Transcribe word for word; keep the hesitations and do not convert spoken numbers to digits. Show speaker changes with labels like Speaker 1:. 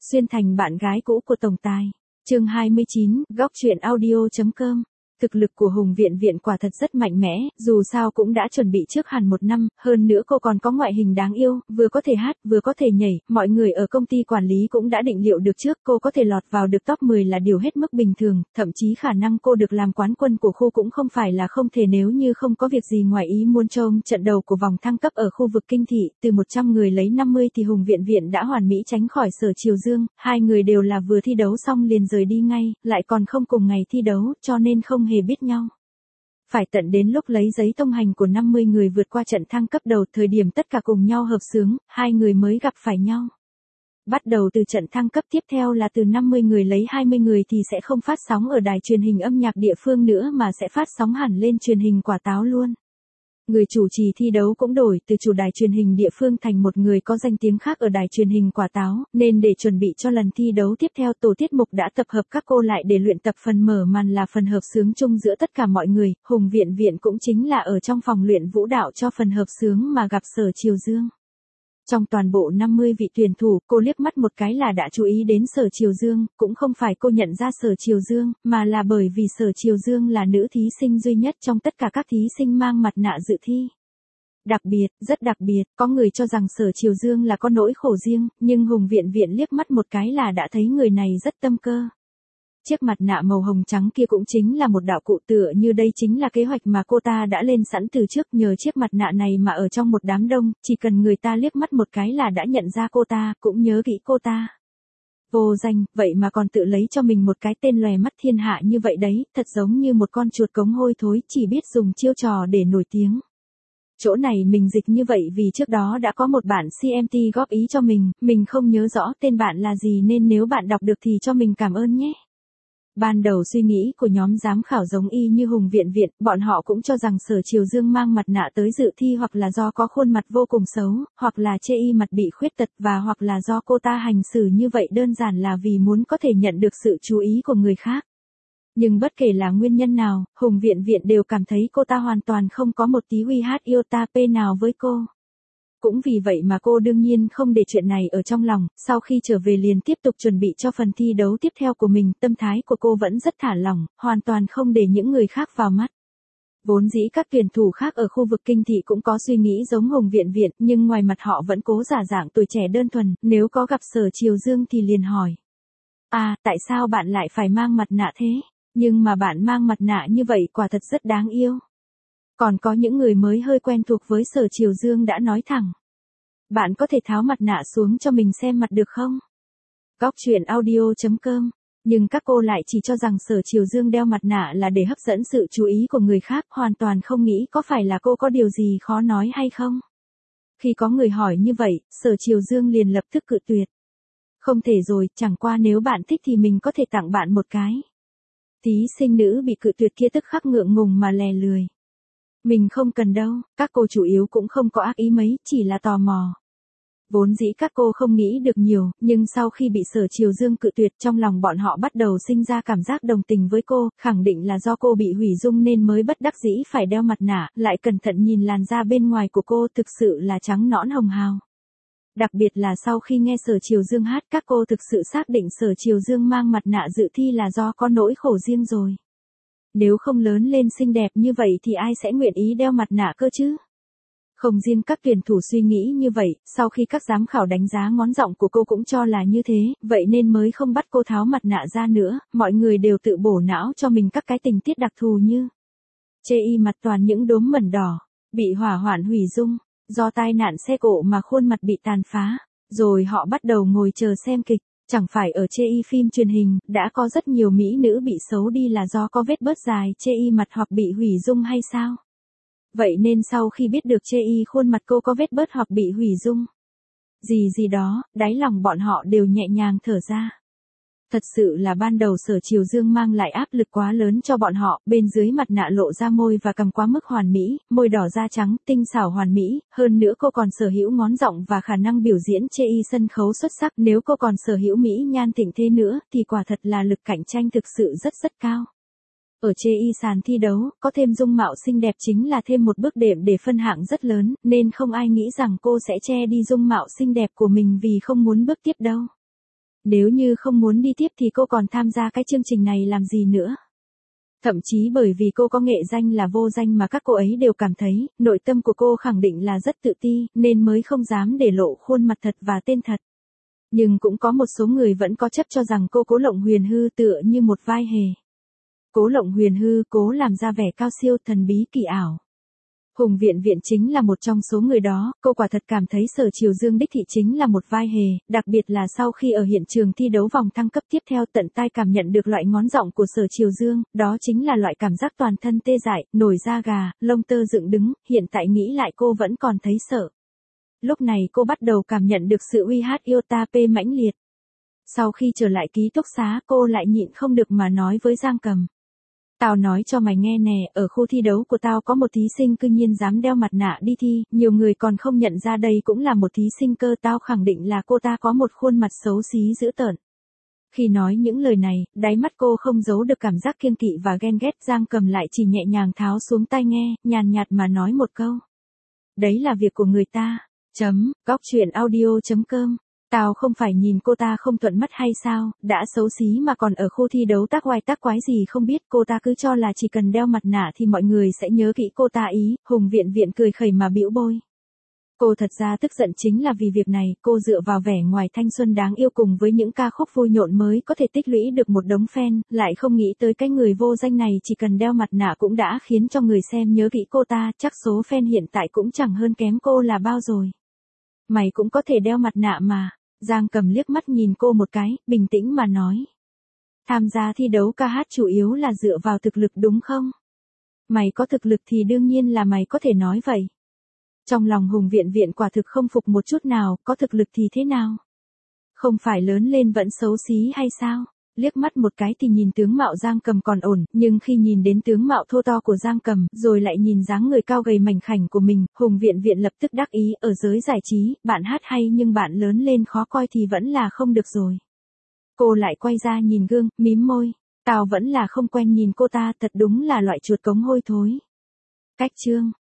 Speaker 1: xuyên thành bạn gái cũ của tổng tài. Chương hai mươi chín, góc truyện audio.com. Thực lực của Hùng Viện Viện quả thật rất mạnh mẽ, dù sao cũng đã chuẩn bị trước hẳn một năm, hơn nữa cô còn có ngoại hình đáng yêu, vừa có thể hát, vừa có thể nhảy, mọi người ở công ty quản lý cũng đã định liệu được trước cô có thể lọt vào được top mười là điều hết mức bình thường, thậm chí khả năng cô được làm quán quân của khu cũng không phải là không thể nếu như không có việc gì ngoài ý muốn. Trong trận đầu của vòng thăng cấp ở khu vực kinh thị, từ một trăm người lấy năm mươi thì Hùng Viện Viện đã hoàn mỹ tránh khỏi Sở Triều Dương, hai người đều là vừa thi đấu xong liền rời đi ngay, lại còn không cùng ngày thi đấu, cho nên không hề biết nhau. Phải tận đến lúc lấy giấy thông hành của năm mươi người vượt qua trận thăng cấp đầu, thời điểm tất cả cùng nhau hợp xướng, hai người mới gặp phải nhau. Bắt đầu từ trận thăng cấp tiếp theo là từ năm mươi người lấy hai mươi người thì sẽ không phát sóng ở đài truyền hình âm nhạc địa phương nữa mà sẽ phát sóng hẳn lên truyền hình quả táo luôn. Người chủ trì thi đấu cũng đổi từ chủ đài truyền hình địa phương thành một người có danh tiếng khác ở đài truyền hình quả táo, nên để chuẩn bị cho lần thi đấu tiếp theo tổ tiết mục đã tập hợp các cô lại để luyện tập phần mở màn là phần hợp xướng chung giữa tất cả mọi người. Hùng Viện Viện cũng chính là ở trong phòng luyện vũ đạo cho phần hợp xướng mà gặp Sở Triều Dương. Trong toàn bộ năm mươi vị tuyển thủ, cô liếc mắt một cái là đã chú ý đến Sở Triều Dương, cũng không phải cô nhận ra Sở Triều Dương, mà là bởi vì Sở Triều Dương là nữ thí sinh duy nhất trong tất cả các thí sinh mang mặt nạ dự thi. Đặc biệt, rất đặc biệt, có người cho rằng Sở Triều Dương là có nỗi khổ riêng, nhưng Hùng Viện Viện liếc mắt một cái là đã thấy người này rất tâm cơ. Chiếc mặt nạ màu hồng trắng kia cũng chính là một đạo cụ, tựa như đây chính là kế hoạch mà cô ta đã lên sẵn từ trước, nhờ chiếc mặt nạ này mà ở trong một đám đông, chỉ cần người ta liếc mắt một cái là đã nhận ra cô ta, cũng nhớ kỹ cô ta. Vô danh, vậy mà còn tự lấy cho mình một cái tên lòe mắt thiên hạ như vậy đấy, thật giống như một con chuột cống hôi thối, chỉ biết dùng chiêu trò để nổi tiếng. Chỗ này mình dịch như vậy vì trước đó đã có một bạn xê em tê góp ý cho mình, mình không nhớ rõ tên bạn là gì nên nếu bạn đọc được thì cho mình cảm ơn nhé. Ban đầu suy nghĩ của nhóm giám khảo giống y như Hùng Viện Viện, bọn họ cũng cho rằng Sở Triều Dương mang mặt nạ tới dự thi hoặc là do có khuôn mặt vô cùng xấu, hoặc là chê y mặt bị khuyết tật và hoặc là do cô ta hành xử như vậy đơn giản là vì muốn có thể nhận được sự chú ý của người khác. Nhưng bất kể là nguyên nhân nào, Hùng Viện Viện đều cảm thấy cô ta hoàn toàn không có một tí uy hát iota p nào với cô. Cũng vì vậy mà cô đương nhiên không để chuyện này ở trong lòng, sau khi trở về liền tiếp tục chuẩn bị cho phần thi đấu tiếp theo của mình, tâm thái của cô vẫn rất thả lỏng, hoàn toàn không để những người khác vào mắt. Vốn dĩ các tuyển thủ khác ở khu vực kinh thị cũng có suy nghĩ giống Hùng Viện Viện, nhưng ngoài mặt họ vẫn cố giả dạng tuổi trẻ đơn thuần, nếu có gặp Sở Triều Dương thì liền hỏi. À, tại sao bạn lại phải mang mặt nạ thế? Nhưng mà bạn mang mặt nạ như vậy quả thật rất đáng yêu. Còn có những người mới hơi quen thuộc với Sở Triều Dương đã nói thẳng. Bạn có thể tháo mặt nạ xuống cho mình xem mặt được không? Góc truyện audio.com. Nhưng các cô lại chỉ cho rằng Sở Triều Dương đeo mặt nạ là để hấp dẫn sự chú ý của người khác, hoàn toàn không nghĩ có phải là cô có điều gì khó nói hay không. Khi có người hỏi như vậy, Sở Triều Dương liền lập tức cự tuyệt. Không thể rồi, chẳng qua nếu bạn thích thì mình có thể tặng bạn một cái. Thí sinh nữ bị cự tuyệt kia tức khắc ngượng ngùng mà lè lười. Mình không cần đâu, các cô chủ yếu cũng không có ác ý mấy, chỉ là tò mò. Vốn dĩ các cô không nghĩ được nhiều, nhưng sau khi bị Sở Triều Dương cự tuyệt trong lòng bọn họ bắt đầu sinh ra cảm giác đồng tình với cô, khẳng định là do cô bị hủy dung nên mới bất đắc dĩ phải đeo mặt nạ, lại cẩn thận nhìn làn da bên ngoài của cô thực sự là trắng nõn hồng hào. Đặc biệt là sau khi nghe Sở Triều Dương hát, các cô thực sự xác định Sở Triều Dương mang mặt nạ dự thi là do có nỗi khổ riêng rồi. Nếu không lớn lên xinh đẹp như vậy thì ai sẽ nguyện ý đeo mặt nạ cơ chứ? Không riêng các tuyển thủ suy nghĩ như vậy, sau khi các giám khảo đánh giá ngón giọng của cô cũng cho là như thế, vậy nên mới không bắt cô tháo mặt nạ ra nữa, mọi người đều tự bổ não cho mình các cái tình tiết đặc thù như chê y mặt toàn những đốm mẩn đỏ, bị hỏa hoạn hủy dung, do tai nạn xe cộ mà khuôn mặt bị tàn phá, rồi họ bắt đầu ngồi chờ xem kịch. Chẳng phải ở chê y phim truyền hình, đã có rất nhiều mỹ nữ bị xấu đi là do có vết bớt dài chê y mặt hoặc bị hủy dung hay sao? Vậy nên sau khi biết được chê y khuôn mặt cô có vết bớt hoặc bị hủy dung gì gì đó, đáy lòng bọn họ đều nhẹ nhàng thở ra. Thật sự là ban đầu Sở Triều Dương mang lại áp lực quá lớn cho bọn họ, bên dưới mặt nạ lộ ra môi và cằm quá mức hoàn mỹ, môi đỏ da trắng, tinh xảo hoàn mỹ, hơn nữa cô còn sở hữu ngón giọng và khả năng biểu diễn chê y sân khấu xuất sắc, nếu cô còn sở hữu mỹ nhan thịnh thế nữa, thì quả thật là lực cạnh tranh thực sự rất rất cao. Ở chê y sàn thi đấu, có thêm dung mạo xinh đẹp chính là thêm một bước đệm để phân hạng rất lớn, nên không ai nghĩ rằng cô sẽ che đi dung mạo xinh đẹp của mình vì không muốn bước tiếp đâu. Nếu như không muốn đi tiếp thì cô còn tham gia cái chương trình này làm gì nữa. Thậm chí bởi vì cô có nghệ danh là vô danh mà các cô ấy đều cảm thấy, nội tâm của cô khẳng định là rất tự ti, nên mới không dám để lộ khuôn mặt thật và tên thật. Nhưng cũng có một số người vẫn có chấp cho rằng cô Cố Lộng Huyền Hư tựa như một vai hề. Cố Lộng Huyền Hư cố làm ra vẻ cao siêu thần bí kỳ ảo. Hùng Viện Viện chính là một trong số người đó, cô quả thật cảm thấy Sở Triều Dương đích thị chính là một vai hề, đặc biệt là sau khi ở hiện trường thi đấu vòng thăng cấp tiếp theo tận tai cảm nhận được loại ngón giọng của Sở Triều Dương, đó chính là loại cảm giác toàn thân tê dại, nổi da gà, lông tơ dựng đứng, hiện tại nghĩ lại cô vẫn còn thấy sợ. Lúc này cô bắt đầu cảm nhận được sự uy hát yêu ta pê mãnh liệt. Sau khi trở lại ký túc xá cô lại nhịn không được mà nói với Giang Cầm. Tao nói cho mày nghe nè, ở khu thi đấu của tao có một thí sinh cư nhiên dám đeo mặt nạ đi thi, nhiều người còn không nhận ra đây cũng là một thí sinh cơ, tao khẳng định là cô ta có một khuôn mặt xấu xí dữ tợn. Khi nói những lời này, đáy mắt cô không giấu được cảm giác kiêng kỵ và ghen ghét. Giang Cầm lại chỉ nhẹ nhàng tháo xuống tai nghe, nhàn nhạt mà nói một câu. Đấy là việc của người ta. Chấm, góc truyện audio chấm com. Tao không phải nhìn cô ta không thuận mắt hay sao, đã xấu xí mà còn ở khu thi đấu tác oai tác quái gì không biết, cô ta cứ cho là chỉ cần đeo mặt nạ thì mọi người sẽ nhớ kỹ cô ta ý. Hùng Viện Viện cười khẩy mà bĩu môi. Cô thật ra tức giận chính là vì việc này, cô dựa vào vẻ ngoài thanh xuân đáng yêu cùng với những ca khúc vui nhộn mới có thể tích lũy được một đống fan, lại không nghĩ tới cái người vô danh này chỉ cần đeo mặt nạ cũng đã khiến cho người xem nhớ kỹ cô ta, chắc số fan hiện tại cũng chẳng hơn kém cô là bao rồi. Mày cũng có thể đeo mặt nạ mà. Giang Cầm liếc mắt nhìn cô một cái, bình tĩnh mà nói. Tham gia thi đấu ca hát chủ yếu là dựa vào thực lực đúng không? Mày có thực lực thì đương nhiên là mày có thể nói vậy. Trong lòng Hùng Viện Viện quả thực không phục một chút nào, có thực lực thì thế nào? Không phải lớn lên vẫn xấu xí hay sao? Liếc mắt một cái thì nhìn tướng mạo Giang Cầm còn ổn, nhưng khi nhìn đến tướng mạo thô to của Giang Cầm, rồi lại nhìn dáng người cao gầy mảnh khảnh của mình, Hùng Viện Viện lập tức đắc ý, ở giới giải trí, bạn hát hay nhưng bạn lớn lên khó coi thì vẫn là không được rồi. Cô lại quay ra nhìn gương, mím môi, tao vẫn là không quen nhìn cô ta, thật đúng là loại chuột cống hôi thối. Cách chương